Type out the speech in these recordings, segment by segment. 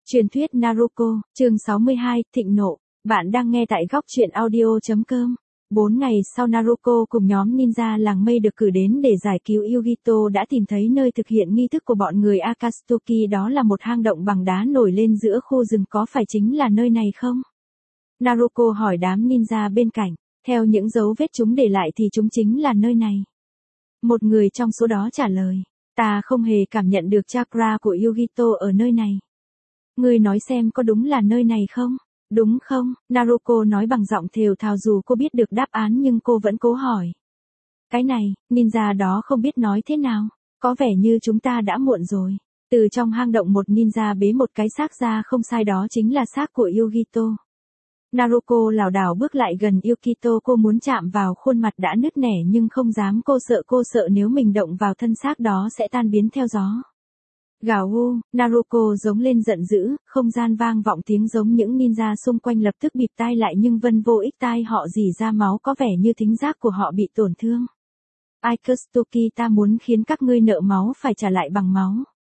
Truyền thuyết Naruto, chương 62, Thịnh nộ. Bạn đang nghe tại góc truyện audio.com. 4 ngày sau Naruto cùng nhóm ninja làng mây được cử đến để giải cứu Yugito đã tìm thấy nơi thực hiện nghi thức của bọn người Akatsuki, đó là một hang động bằng đá nổi lên giữa khu rừng, có phải chính là nơi này không? Naruto hỏi đám ninja bên cạnh, theo những dấu vết chúng để lại thì chúng chính là nơi này. Một người trong số đó trả lời, ta không hề cảm nhận được chakra của Yugito ở nơi này. Ngươi nói xem có đúng là nơi này không? Đúng không? Naruto nói bằng giọng thều thào, dù cô biết được đáp án nhưng cô vẫn cố hỏi. Cái này, ninja đó không biết nói thế nào. Có vẻ như chúng ta đã muộn rồi. Từ trong hang động một ninja bế một cái xác ra, không sai, đó chính là xác của Yugito. Naruto lảo đảo bước lại gần Yugito, cô muốn chạm vào khuôn mặt đã nứt nẻ nhưng không dám, cô sợ nếu mình động vào thân xác đó sẽ tan biến theo gió. Gào hu, Naruto giống lên giận dữ, không gian vang vọng tiếng giống, những ninja xung quanh lập tức bịt tai lại nhưng vẫn vô ích, tai họ rỉ ra máu, có vẻ như thính giác của họ bị tổn thương. Akatsuki, ta muốn khiến các ngươi nợ máu phải trả lại bằng máu.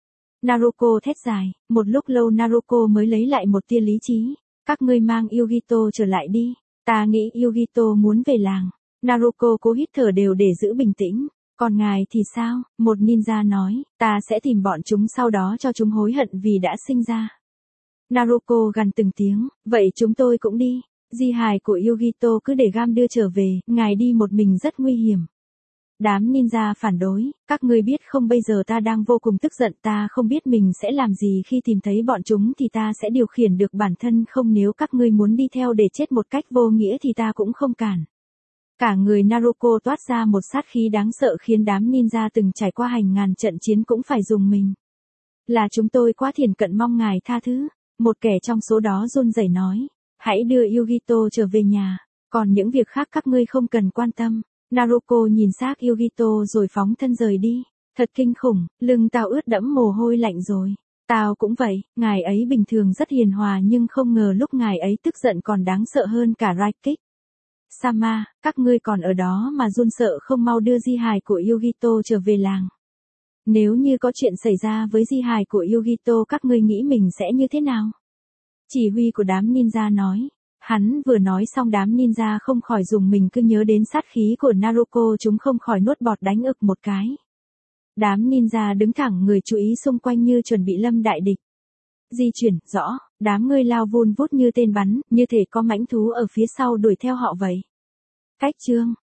Naruto thét dài, một lúc lâu Naruto mới lấy lại một tia lý trí. Các ngươi mang Yugito trở lại đi, ta nghĩ Yugito muốn về làng. Naruto cố hít thở đều để giữ bình tĩnh. Còn ngài thì sao? Một ninja nói, ta sẽ tìm bọn chúng, sau đó cho chúng hối hận vì đã sinh ra. Naruto gằn từng tiếng, vậy chúng tôi cũng đi. Di hài của Yugito cứ để Gam đưa trở về, ngài đi một mình rất nguy hiểm. Đám ninja phản đối, các ngươi biết không, bây giờ ta đang vô cùng tức giận, ta không biết mình sẽ làm gì khi tìm thấy bọn chúng thì ta sẽ điều khiển được bản thân không, nếu các ngươi muốn đi theo để chết một cách vô nghĩa thì ta cũng không cản. Cả người Naruto toát ra một sát khí đáng sợ khiến đám ninja từng trải qua hàng ngàn trận chiến cũng phải dùng mình. Là chúng tôi quá thiển cận, mong ngài tha thứ. Một kẻ trong số đó run rẩy nói, hãy đưa Yugito trở về nhà, còn những việc khác các ngươi không cần quan tâm. Naruto nhìn xác Yugito rồi phóng thân rời đi. Thật kinh khủng, lưng tao ướt đẫm mồ hôi lạnh rồi. Tao cũng vậy, ngài ấy bình thường rất hiền hòa nhưng không ngờ lúc ngài ấy tức giận còn đáng sợ hơn cả Raikage. Sama, các ngươi còn ở đó mà run sợ không, mau đưa di hài của Yugito trở về làng. Nếu như có chuyện xảy ra với di hài của Yugito, các ngươi nghĩ mình sẽ như thế nào? Chỉ huy của đám ninja nói. Hắn vừa nói xong đám ninja không khỏi dùng mình, cứ nhớ đến sát khí của Naruto chúng không khỏi nuốt bọt đánh ực một cái. Đám ninja đứng thẳng người, chú ý xung quanh như chuẩn bị lâm đại địch. Di chuyển, rõ, đám ngươi lao vun vút như tên bắn, như thể có mãnh thú ở phía sau đuổi theo họ vậy. Cách chương